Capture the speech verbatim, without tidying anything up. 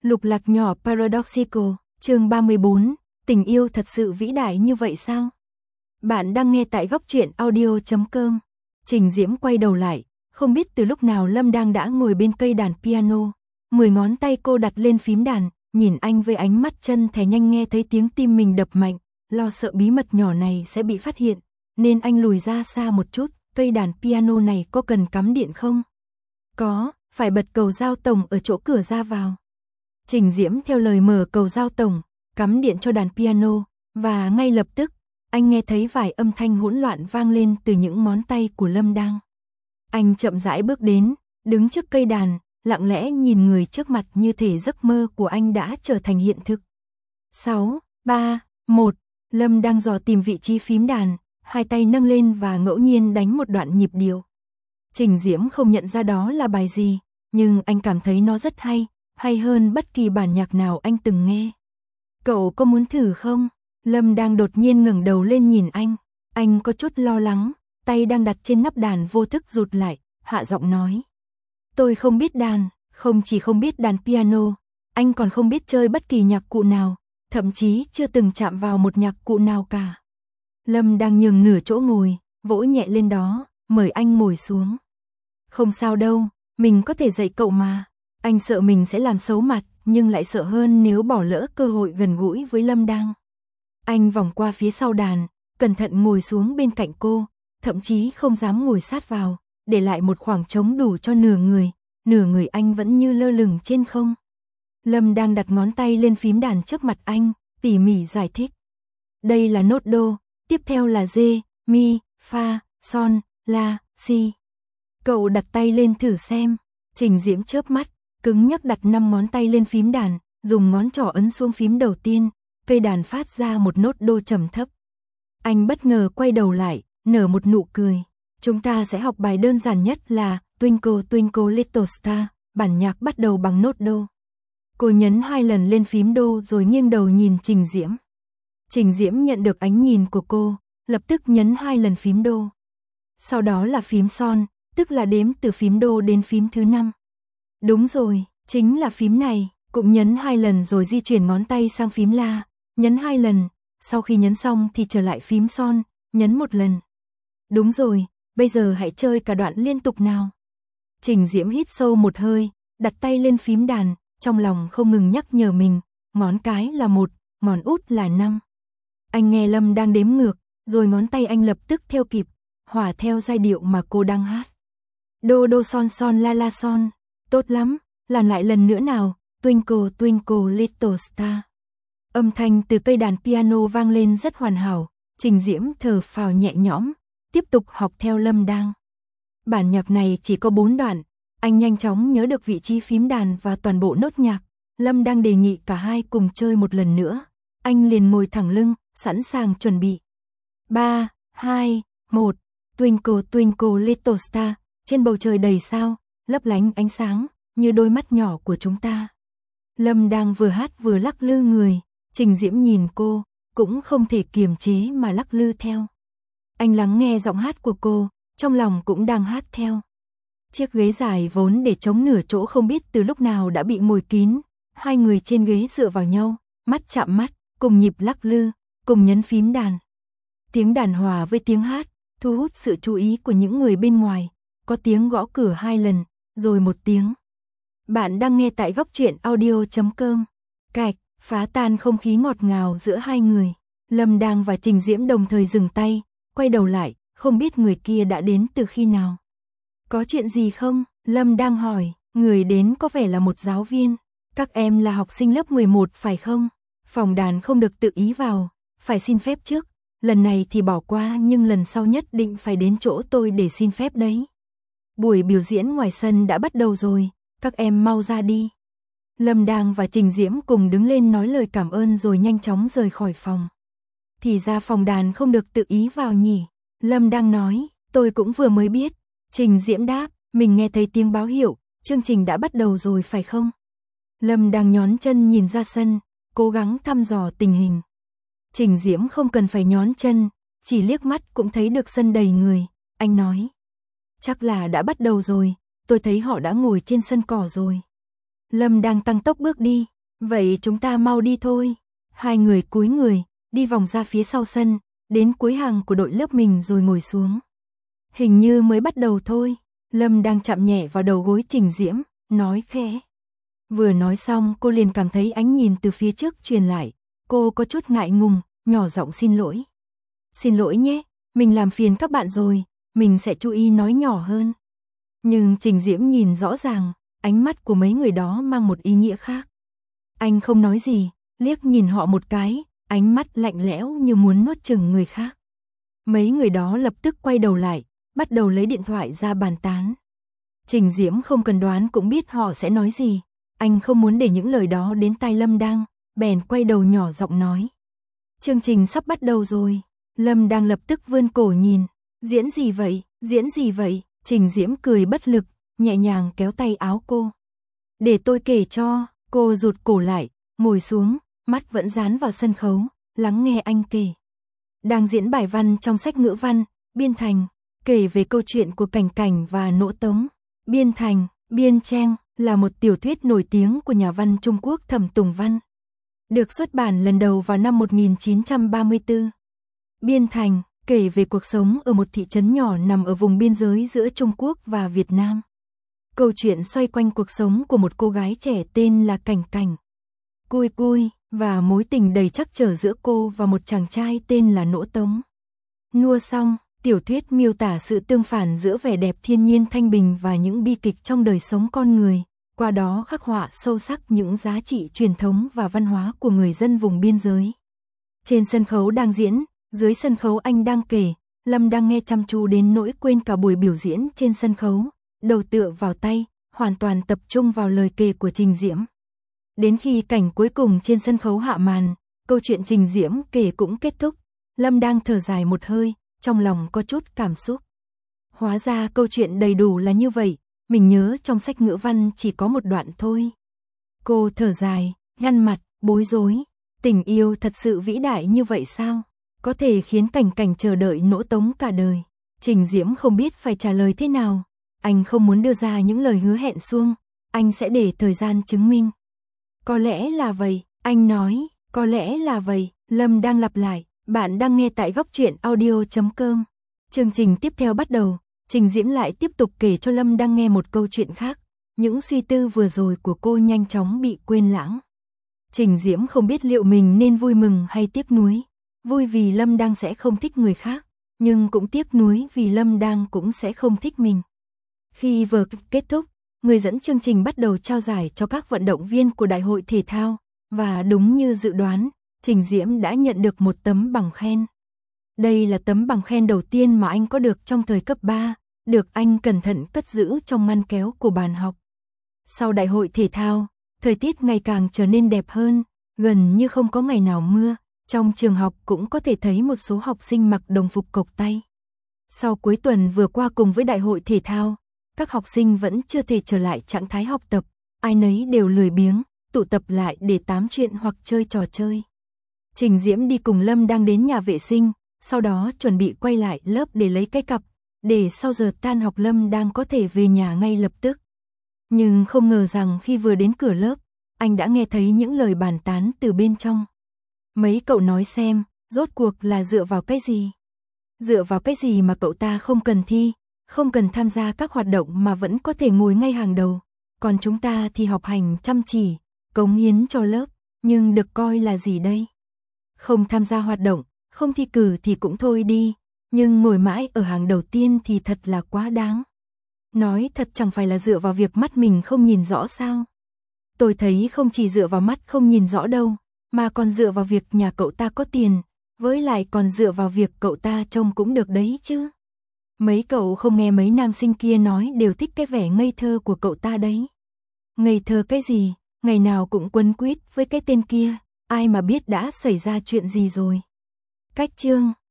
Lục lạc nhỏ Paradoxical, chương ba mươi bốn, tình yêu thật sự vĩ đại như vậy sao? Bạn đang nghe tại góc truyện audio chấm com. Trình Diễm quay đầu lại, không biết từ lúc nào Lâm đang đã ngồi bên cây đàn piano, mười ngón tay cô đặt lên phím đàn, nhìn anh với ánh mắt chân thè nhanh, nghe thấy tiếng tim mình đập mạnh, lo sợ bí mật nhỏ này sẽ bị phát hiện, nên anh lùi ra xa một chút. Cây đàn piano này có cần cắm điện không? Có, phải bật cầu giao tổng ở chỗ cửa ra vào. Trình Diễm theo lời mở cầu giao tổng, cắm điện cho đàn piano, và ngay lập tức, anh nghe thấy vài âm thanh hỗn loạn vang lên từ những ngón tay của Lâm Đang. Anh chậm rãi bước đến, đứng trước cây đàn, lặng lẽ nhìn người trước mặt như thể giấc mơ của anh đã trở thành hiện thực. sáu, ba, một, Lâm đang dò tìm vị trí phím đàn, hai tay nâng lên và ngẫu nhiên đánh một đoạn nhịp điệu. Trình Diễm không nhận ra đó là bài gì, nhưng anh cảm thấy nó rất hay, hay hơn bất kỳ bản nhạc nào anh từng nghe. Cậu có muốn thử không? Lâm đang đột nhiên ngẩng đầu lên nhìn anh, anh có chút lo lắng, tay đang đặt trên nắp đàn vô thức rụt lại, hạ giọng nói. Tôi không biết đàn, không chỉ không biết đàn piano, anh còn không biết chơi bất kỳ nhạc cụ nào, thậm chí chưa từng chạm vào một nhạc cụ nào cả. Lâm đang nhường nửa chỗ ngồi, vỗ nhẹ lên đó, mời anh ngồi xuống. Không sao đâu, mình có thể dạy cậu mà. Anh sợ mình sẽ làm xấu mặt, nhưng lại sợ hơn nếu bỏ lỡ cơ hội gần gũi với Lâm Đang. Anh vòng qua phía sau đàn, cẩn thận ngồi xuống bên cạnh cô, thậm chí không dám ngồi sát vào, để lại một khoảng trống đủ cho nửa người, nửa người anh vẫn như lơ lửng trên không. Lâm đang đặt ngón tay lên phím đàn trước mặt anh, tỉ mỉ giải thích. Đây là nốt đô, tiếp theo là rê, mi, fa, son, la, si. Cậu đặt tay lên thử xem. Trình Diễm chớp mắt, cứng nhắc đặt năm ngón tay lên phím đàn, dùng ngón trỏ ấn xuống phím đầu tiên, cây đàn phát ra một nốt đô trầm thấp. Anh bất ngờ quay đầu lại, nở một nụ cười. Chúng ta sẽ học bài đơn giản nhất là Twinkle Twinkle Little Star, bản nhạc bắt đầu bằng nốt đô. Cô nhấn hai lần lên phím đô rồi nghiêng đầu nhìn Trình Diễm. Trình Diễm nhận được ánh nhìn của cô, lập tức nhấn hai lần phím đô. Sau đó là phím son, tức là đếm từ phím đô đến phím thứ năm. Đúng rồi, chính là phím này, cũng nhấn hai lần rồi di chuyển ngón tay sang phím la, nhấn hai lần, sau khi nhấn xong thì trở lại phím son, nhấn một lần. Đúng rồi, bây giờ hãy chơi cả đoạn liên tục nào. Trình Diễm hít sâu một hơi, đặt tay lên phím đàn, trong lòng không ngừng nhắc nhở mình, ngón cái là một, ngón út là năm. Anh nghe Lâm đang đếm ngược, rồi ngón tay anh lập tức theo kịp, hòa theo giai điệu mà cô đang hát. Đô đô son son la la son, tốt lắm, làm lại lần nữa nào, Twinkle Twinkle Little Star. Âm thanh từ cây đàn piano vang lên rất hoàn hảo, Trình Diễm thở phào nhẹ nhõm, tiếp tục học theo Lâm Đang. Bản nhạc này chỉ có bốn đoạn, anh nhanh chóng nhớ được vị trí phím đàn và toàn bộ nốt nhạc. Lâm Đang đề nghị cả hai cùng chơi một lần nữa, anh liền ngồi thẳng lưng, sẵn sàng chuẩn bị. ba, hai, một, Twinkle Twinkle Little Star, trên bầu trời đầy sao, lấp lánh ánh sáng, như đôi mắt nhỏ của chúng ta. Lâm đang vừa hát vừa lắc lư người, Trình Diễm nhìn cô, cũng không thể kiềm chế mà lắc lư theo. Anh lắng nghe giọng hát của cô, trong lòng cũng đang hát theo. Chiếc ghế dài vốn để chống nửa chỗ không biết từ lúc nào đã bị ngồi kín, hai người trên ghế dựa vào nhau, mắt chạm mắt, cùng nhịp lắc lư, cùng nhấn phím đàn. Tiếng đàn hòa với tiếng hát, thu hút sự chú ý của những người bên ngoài, có tiếng gõ cửa hai lần, rồi một tiếng. Bạn đang nghe tại góc truyện audio chấm com. Cạch, phá tan không khí ngọt ngào giữa hai người. Lâm Đang và Trình Diễm đồng thời dừng tay, quay đầu lại, không biết người kia đã đến từ khi nào. Có chuyện gì không? Lâm Đang hỏi, người đến có vẻ là một giáo viên. Các em là học sinh lớp mười một phải không? Phòng đàn không được tự ý vào, phải xin phép trước. Lần này thì bỏ qua nhưng lần sau nhất định phải đến chỗ tôi để xin phép đấy. Buổi biểu diễn ngoài sân đã bắt đầu rồi, các em mau ra đi. Lâm Đang và Trình Diễm cùng đứng lên nói lời cảm ơn rồi nhanh chóng rời khỏi phòng. Thì ra phòng đàn không được tự ý vào nhỉ? Lâm Đang nói, tôi cũng vừa mới biết. Trình Diễm đáp, mình nghe thấy tiếng báo hiệu, chương trình đã bắt đầu rồi phải không? Lâm Đang nhón chân nhìn ra sân, cố gắng thăm dò tình hình. Trình Diễm không cần phải nhón chân, chỉ liếc mắt cũng thấy được sân đầy người, anh nói. Chắc là đã bắt đầu rồi, tôi thấy họ đã ngồi trên sân cỏ rồi. Lâm đang tăng tốc bước đi, Vậy chúng ta mau đi thôi. Hai người cúi người, đi vòng ra phía sau sân, đến cuối hàng của đội lớp mình rồi ngồi xuống. Hình như mới bắt đầu thôi. Lâm đang chạm nhẹ vào đầu gối Trình Diễm, nói khẽ. Vừa nói xong cô liền cảm thấy ánh nhìn từ phía trước truyền lại. Cô có chút ngại ngùng, nhỏ giọng xin lỗi. Xin lỗi nhé, mình làm phiền các bạn rồi, mình sẽ chú ý nói nhỏ hơn. Nhưng Trình Diễm nhìn rõ ràng, ánh mắt của mấy người đó mang một ý nghĩa khác. Anh không nói gì, liếc nhìn họ một cái, ánh mắt lạnh lẽo như muốn nuốt chửng người khác. Mấy người đó lập tức quay đầu lại, bắt đầu lấy điện thoại ra bàn tán. Trình Diễm không cần đoán cũng biết họ sẽ nói gì. Anh không muốn để những lời đó đến tai Lâm Đang, bèn quay đầu nhỏ giọng nói. Chương trình sắp bắt đầu rồi. Lâm Đang lập tức vươn cổ nhìn. Diễn gì vậy, diễn gì vậy? Trình Diễm cười bất lực, nhẹ nhàng kéo tay áo cô. Để tôi kể cho. Cô rụt cổ lại, ngồi xuống, mắt vẫn dán vào sân khấu, lắng nghe anh kể. Đang diễn bài văn trong sách ngữ văn, Biên Thành, kể về câu chuyện của Cảnh Cảnh và Nỗ Tống. Biên Thành, Biên Trang, là một tiểu thuyết nổi tiếng của nhà văn Trung Quốc Thẩm Tùng Văn. Được xuất bản lần đầu vào năm một nghìn chín trăm ba mươi tư. Biên Thành, kể về cuộc sống ở một thị trấn nhỏ nằm ở vùng biên giới giữa Trung Quốc và Việt Nam. Câu chuyện xoay quanh cuộc sống của một cô gái trẻ tên là Cảnh Cảnh. Cui cui, và mối tình đầy trắc trở giữa cô và một chàng trai tên là Nỗ Tống. Nua xong, tiểu thuyết miêu tả sự tương phản giữa vẻ đẹp thiên nhiên thanh bình và những bi kịch trong đời sống con người, qua đó khắc họa sâu sắc những giá trị truyền thống và văn hóa của người dân vùng biên giới. Trên sân khấu đang diễn, dưới sân khấu anh đang kể, Lâm đang nghe chăm chú đến nỗi quên cả buổi biểu diễn trên sân khấu, đầu tựa vào tay, hoàn toàn tập trung vào lời kể của Trình Diễm. Đến khi cảnh cuối cùng trên sân khấu hạ màn, câu chuyện Trình Diễm kể cũng kết thúc, Lâm đang thở dài một hơi, trong lòng có chút cảm xúc. Hóa ra câu chuyện đầy đủ là như vậy, mình nhớ trong sách ngữ văn chỉ có một đoạn thôi. Cô thở dài, nhăn mặt, bối rối, tình yêu thật sự vĩ đại như vậy sao? Có thể khiến Cảnh Cảnh chờ đợi Nỗ Tống cả đời. Trình Diễm không biết phải trả lời thế nào, anh không muốn đưa ra những lời hứa hẹn suông, anh sẽ để thời gian chứng minh. Có lẽ là vậy, anh nói, có lẽ là vậy, Lâm đang lặp lại, bạn đang nghe tại góc truyện audio chấm com. Chương trình tiếp theo bắt đầu, Trình Diễm lại tiếp tục kể cho Lâm đang nghe một câu chuyện khác, những suy tư vừa rồi của cô nhanh chóng bị quên lãng. Trình Diễm không biết liệu mình nên vui mừng hay tiếc nuối, vui vì Lâm đang sẽ không thích người khác, nhưng cũng tiếc nuối vì Lâm đang cũng sẽ không thích mình. Khi vừa kết thúc, người dẫn chương trình bắt đầu trao giải cho các vận động viên của đại hội thể thao, và đúng như dự đoán, Trình Diễm đã nhận được một tấm bằng khen. Đây là tấm bằng khen đầu tiên mà anh có được trong thời cấp ba, được anh cẩn thận cất giữ trong ngăn kéo của bàn học. Sau đại hội thể thao, thời tiết ngày càng trở nên đẹp hơn, gần như không có ngày nào mưa, trong trường học cũng có thể thấy một số học sinh mặc đồng phục cộc tay. Sau cuối tuần vừa qua cùng với đại hội thể thao, các học sinh vẫn chưa thể trở lại trạng thái học tập, ai nấy đều lười biếng, tụ tập lại để tám chuyện hoặc chơi trò chơi. Trình Diễm đi cùng Lâm đang đến nhà vệ sinh, sau đó chuẩn bị quay lại lớp để lấy cái cặp, để sau giờ tan học Lâm đang có thể về nhà ngay lập tức. Nhưng không ngờ rằng khi vừa đến cửa lớp, anh đã nghe thấy những lời bàn tán từ bên trong. Mấy cậu nói xem, rốt cuộc là dựa vào cái gì? Dựa vào cái gì mà cậu ta không cần thi, không cần tham gia các hoạt động mà vẫn có thể ngồi ngay hàng đầu, còn chúng ta thì học hành chăm chỉ, cống hiến cho lớp, nhưng được coi là gì đây? Không tham gia hoạt động, không thi cử thì cũng thôi đi, nhưng ngồi mãi ở hàng đầu tiên thì thật là quá đáng. Nói thật chẳng phải là dựa vào việc mắt mình không nhìn rõ sao? Tôi thấy không chỉ dựa vào mắt không nhìn rõ đâu, mà còn dựa vào việc nhà cậu ta có tiền, với lại còn dựa vào việc cậu ta trông cũng được đấy chứ. Mấy cậu không nghe mấy nam sinh kia nói đều thích cái vẻ ngây thơ của cậu ta đấy. Ngây thơ cái gì, ngày nào cũng quấn quýt với cái tên kia, ai mà biết đã xảy ra chuyện gì rồi. Cách chương